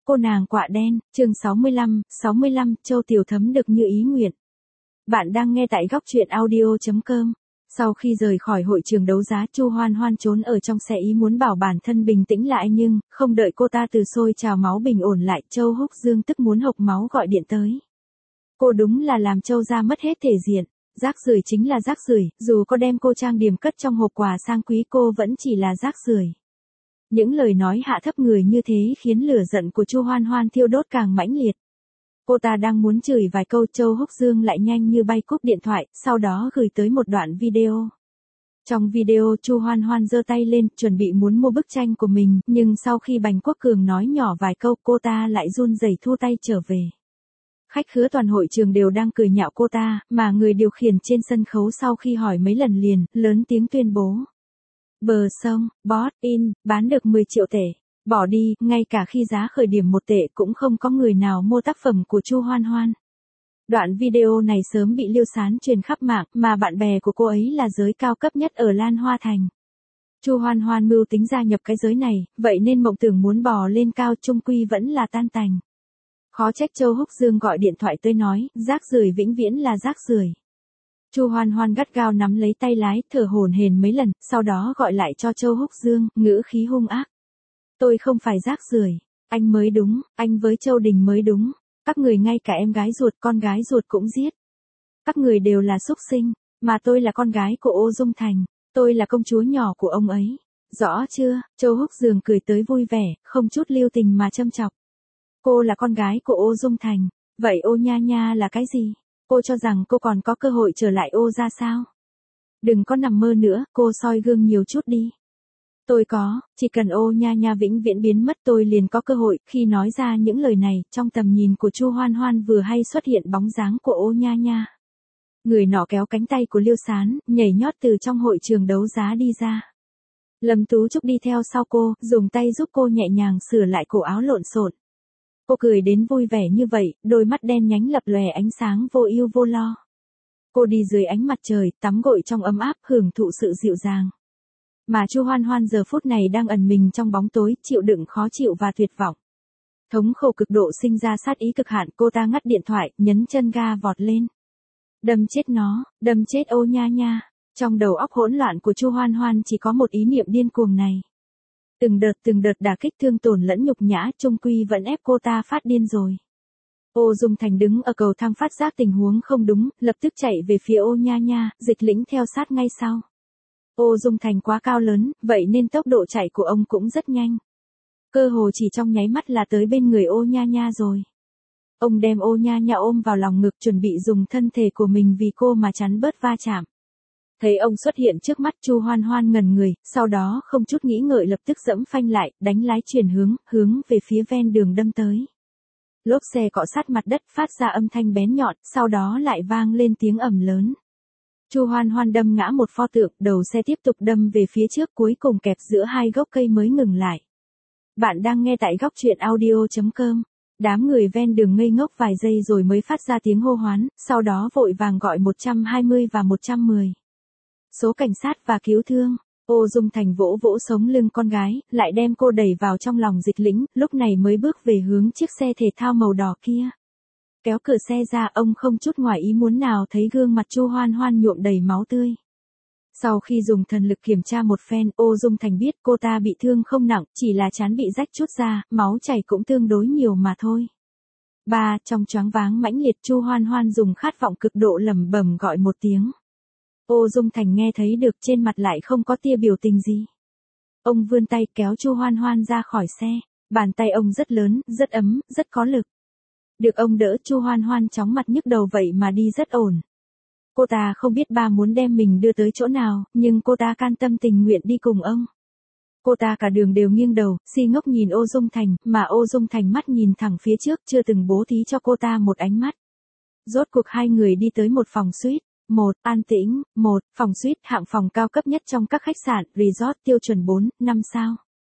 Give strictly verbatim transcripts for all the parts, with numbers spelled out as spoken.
cô nàng quạ đen, chương sáu mươi lăm, sáu mươi lăm, Châu Tiểu Thấm được như ý nguyện. Bạn đang nghe tại góc truyện audio chấm com. Sau khi rời khỏi hội trường đấu giá, Chu Hoan Hoan trốn ở trong xe ý muốn bảo bản thân bình tĩnh lại, nhưng không đợi cô ta từ sôi trào máu bình ổn lại, Châu Húc Dương tức muốn hộc máu gọi điện tới. Cô đúng là làm Châu ra mất hết thể diện. Rác rưởi chính là rác rưởi, dù có đem cô trang điểm cất trong hộp quà sang quý cô vẫn chỉ là rác rưởi. Những lời nói hạ thấp người như thế khiến lửa giận của Chu Hoan Hoan thiêu đốt càng mãnh liệt. Cô ta đang muốn chửi vài câu, Châu Húc Dương lại nhanh như bay cúp điện thoại, sau đó gửi tới một đoạn video. Trong video, Chu Hoan Hoan giơ tay lên, chuẩn bị muốn mua bức tranh của mình, nhưng sau khi Bành Quốc Cường nói nhỏ vài câu, cô ta lại run rẩy thu tay trở về. Khách khứa toàn hội trường đều đang cười nhạo cô ta, mà người điều khiển trên sân khấu sau khi hỏi mấy lần liền, lớn tiếng tuyên bố. Bờ sông, bot in, bán được mười triệu tệ. Bỏ đi, ngay cả khi giá khởi điểm một tệ cũng không có người nào mua tác phẩm của Chu Hoan Hoan. Đoạn video này sớm bị Liêu Sán truyền khắp mạng, mà bạn bè của cô ấy là giới cao cấp nhất ở Lan Hoa Thành. Chu Hoan Hoan mưu tính gia nhập cái giới này, vậy nên mộng tưởng muốn bò lên cao chung quy vẫn là tan tành. Khó trách Châu Húc Dương gọi điện thoại tới nói, rác rưởi vĩnh viễn là rác rưởi. Chu Hoan Hoan gắt gao nắm lấy tay lái, thở hổn hển mấy lần, sau đó gọi lại cho Châu Húc Dương, ngữ khí hung ác. Tôi không phải rác rưởi, anh mới đúng, anh với Châu Đình mới đúng. Các người ngay cả em gái ruột, con gái ruột cũng giết. Các người đều là súc sinh, mà tôi là con gái của Ô Dung Thành, tôi là công chúa nhỏ của ông ấy. Rõ chưa? Châu Húc Dương cười tới vui vẻ, không chút lưu tình mà châm chọc. Cô là con gái của Ô Dung Thành, vậy Ô Nha Nha là cái gì? Cô cho rằng cô còn có cơ hội trở lại Ô ra sao? Đừng có nằm mơ nữa, cô soi gương nhiều chút đi. Tôi có, chỉ cần Ô Nha Nha vĩnh viễn biến mất tôi liền có cơ hội. Khi nói ra những lời này, trong tầm nhìn của Chu Hoan Hoan vừa hay xuất hiện bóng dáng của Ô Nha Nha. Người nọ kéo cánh tay của Liêu Sán, nhảy nhót từ trong hội trường đấu giá đi ra. Lâm Tú Trúc đi theo sau cô, dùng tay giúp cô nhẹ nhàng sửa lại cổ áo lộn xộn. Cô cười đến vui vẻ như vậy, đôi mắt đen nhánh lập lòe ánh sáng vô ưu vô lo. Cô đi dưới ánh mặt trời, tắm gội trong ấm áp, hưởng thụ sự dịu dàng. Mà Chu Hoan Hoan giờ phút này đang ẩn mình trong bóng tối, chịu đựng khó chịu và tuyệt vọng. Thống khổ cực độ sinh ra sát ý cực hạn, cô ta ngắt điện thoại, nhấn chân ga vọt lên. Đâm chết nó, đâm chết Ô Nha Nha. Trong đầu óc hỗn loạn của Chu Hoan Hoan chỉ có một ý niệm điên cuồng này. Từng đợt từng đợt đả kích thương tổn lẫn nhục nhã, chung quy vẫn ép cô ta phát điên rồi. Ô Dung Thành đứng ở cầu thang phát giác tình huống không đúng, lập tức chạy về phía Ô Nha Nha, Dịch Lĩnh theo sát ngay sau. Ô Dung Thành quá cao lớn, vậy nên tốc độ chạy của ông cũng rất nhanh. Cơ hồ chỉ trong nháy mắt là tới bên người Ô Nha Nha rồi. Ông đem Ô Nha Nha ôm vào lòng ngực, chuẩn bị dùng thân thể của mình vì cô mà chắn bớt va chạm. Thấy ông xuất hiện trước mắt, Chu Hoan Hoan ngẩn người, sau đó không chút nghĩ ngợi lập tức giẫm phanh lại, đánh lái chuyển hướng, hướng về phía ven đường đâm tới. Lốp xe cọ sát mặt đất phát ra âm thanh bén nhọn, sau đó lại vang lên tiếng ầm lớn. Chu Hoan Hoan đâm ngã một pho tượng, đầu xe tiếp tục đâm về phía trước, cuối cùng kẹp giữa hai gốc cây mới ngừng lại. Bạn đang nghe tại góc truyện audio chấm com. Đám người ven đường ngây ngốc vài giây rồi mới phát ra tiếng hô hoán, sau đó vội vàng gọi một trăm hai mươi và một trăm mười. Số cảnh sát và cứu thương. Ô Dung Thành vỗ vỗ sống lưng con gái, lại đem cô đẩy vào trong lòng Dịch Lĩnh, lúc này mới bước về hướng chiếc xe thể thao màu đỏ kia. Kéo cửa xe ra, ông không chút ngoài ý muốn nào thấy gương mặt Chu Hoan Hoan nhuộm đầy máu tươi. Sau khi dùng thần lực kiểm tra một phen, Ô Dung Thành biết cô ta bị thương không nặng, chỉ là trán bị rách chút ra, máu chảy cũng tương đối nhiều mà thôi. Ba, trong choáng váng mãnh liệt, Chu Hoan Hoan dùng khát vọng cực độ lẩm bẩm gọi một tiếng. Ô Dung Thành nghe thấy được, trên mặt lại không có tia biểu tình gì. Ông vươn tay kéo Chu Hoan Hoan ra khỏi xe, bàn tay ông rất lớn, rất ấm, rất có lực. Được ông đỡ, Chu Hoan Hoan chóng mặt nhức đầu vậy mà đi rất ổn. Cô ta không biết ba muốn đem mình đưa tới chỗ nào, nhưng cô ta can tâm tình nguyện đi cùng ông. Cô ta cả đường đều nghiêng đầu, si ngốc nhìn Ô Dung Thành, mà Ô Dung Thành mắt nhìn thẳng phía trước, chưa từng bố thí cho cô ta một ánh mắt. Rốt cuộc hai người đi tới một phòng suite. Một, an tĩnh, một, phòng suite, hạng phòng cao cấp nhất trong các khách sạn, resort tiêu chuẩn bốn, năm sao.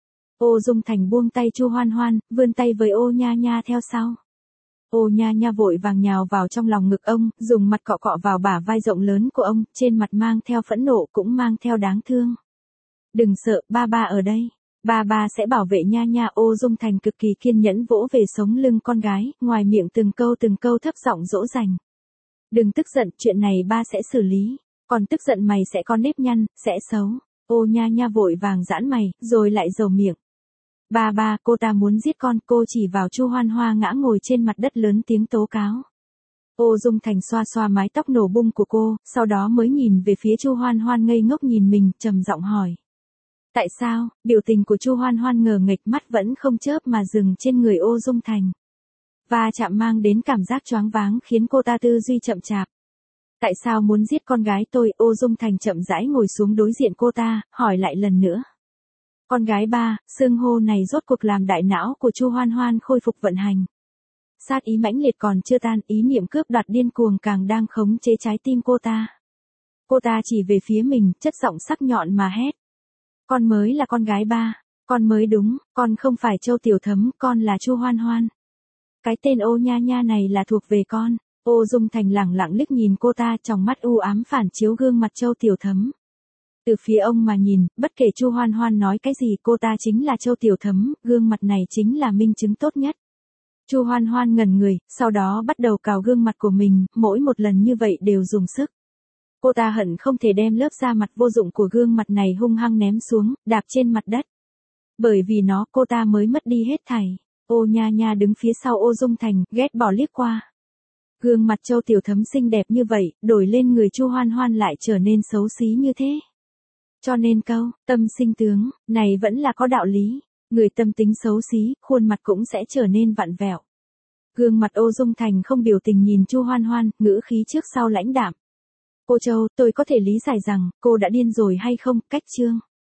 Ô Dung Thành buông tay Chu Hoan Hoan, vươn tay với Ô Nha Nha theo sau. Ô Nha Nha vội vàng nhào vào trong lòng ngực ông, dùng mặt cọ cọ vào bả vai rộng lớn của ông, trên mặt mang theo phẫn nộ cũng mang theo đáng thương. Đừng sợ, ba ba ở đây. Ba ba sẽ bảo vệ nha nha. Ô Dung Thành cực kỳ kiên nhẫn vỗ về sống lưng con gái, ngoài miệng từng câu từng câu thấp giọng dỗ dành. Đừng tức giận, chuyện này ba sẽ xử lý. Còn tức giận mày sẽ có nếp nhăn, sẽ xấu. Ô nha nha vội vàng giãn mày, rồi lại dầu miệng. Ba ba, cô ta muốn giết con. Cô chỉ vào Chu Hoan Hoa ngã ngồi trên mặt đất lớn tiếng tố cáo. Ô Dung Thành xoa xoa mái tóc nổ bung của cô, sau đó mới nhìn về phía Chu Hoan Hoan ngây ngốc nhìn mình, trầm giọng hỏi. Tại sao? Biểu tình của Chu Hoan Hoan ngờ nghệch, mắt vẫn không chớp mà dừng trên người Ô Dung Thành. Va chạm mang đến cảm giác choáng váng khiến cô ta tư duy chậm chạp. Tại sao muốn giết con gái tôi? Ô Dung Thành chậm rãi ngồi xuống đối diện cô ta, hỏi lại lần nữa. Con gái ba, xưng hô này rốt cuộc làm đại não của Chu Hoan Hoan khôi phục vận hành. Sát ý mãnh liệt còn chưa tan, ý niệm cướp đoạt điên cuồng càng đang khống chế trái tim cô ta. Cô ta chỉ về phía mình, chất giọng sắc nhọn mà hét. Con mới là con gái ba, con mới đúng, con không phải Châu Tiểu Thấm, con là Chu Hoan Hoan. Cái tên Ô nha nha này là thuộc về con. Ô Dung Thành lẳng lặng liếc nhìn cô ta, trong mắt u ám phản chiếu gương mặt Châu Tiểu Thấm. Từ phía ông mà nhìn, bất kể Chu Hoan Hoan nói cái gì, cô ta chính là Châu Tiểu Thấm, gương mặt này chính là minh chứng tốt nhất. Chu Hoan Hoan ngẩn người, sau đó bắt đầu cào gương mặt của mình, mỗi một lần như vậy đều dùng sức. Cô ta hận không thể đem lớp da mặt vô dụng của gương mặt này hung hăng ném xuống, đạp trên mặt đất. Bởi vì nó, cô ta mới mất đi hết thảy. Ô nha nha đứng phía sau Ô Dung Thành, ghét bỏ liếc qua. Gương mặt Châu Tiểu Thấm xinh đẹp như vậy, đổi lên người Chu Hoan Hoan lại trở nên xấu xí như thế. Cho nên câu, tâm sinh tướng, này vẫn là có đạo lý. Người tâm tính xấu xí, khuôn mặt cũng sẽ trở nên vặn vẹo. Gương mặt Ô Dung Thành không biểu tình nhìn Chu Hoan Hoan, ngữ khí trước sau lãnh đạm. Cô Châu, tôi có thể lý giải rằng, cô đã điên rồi hay không, cách chương.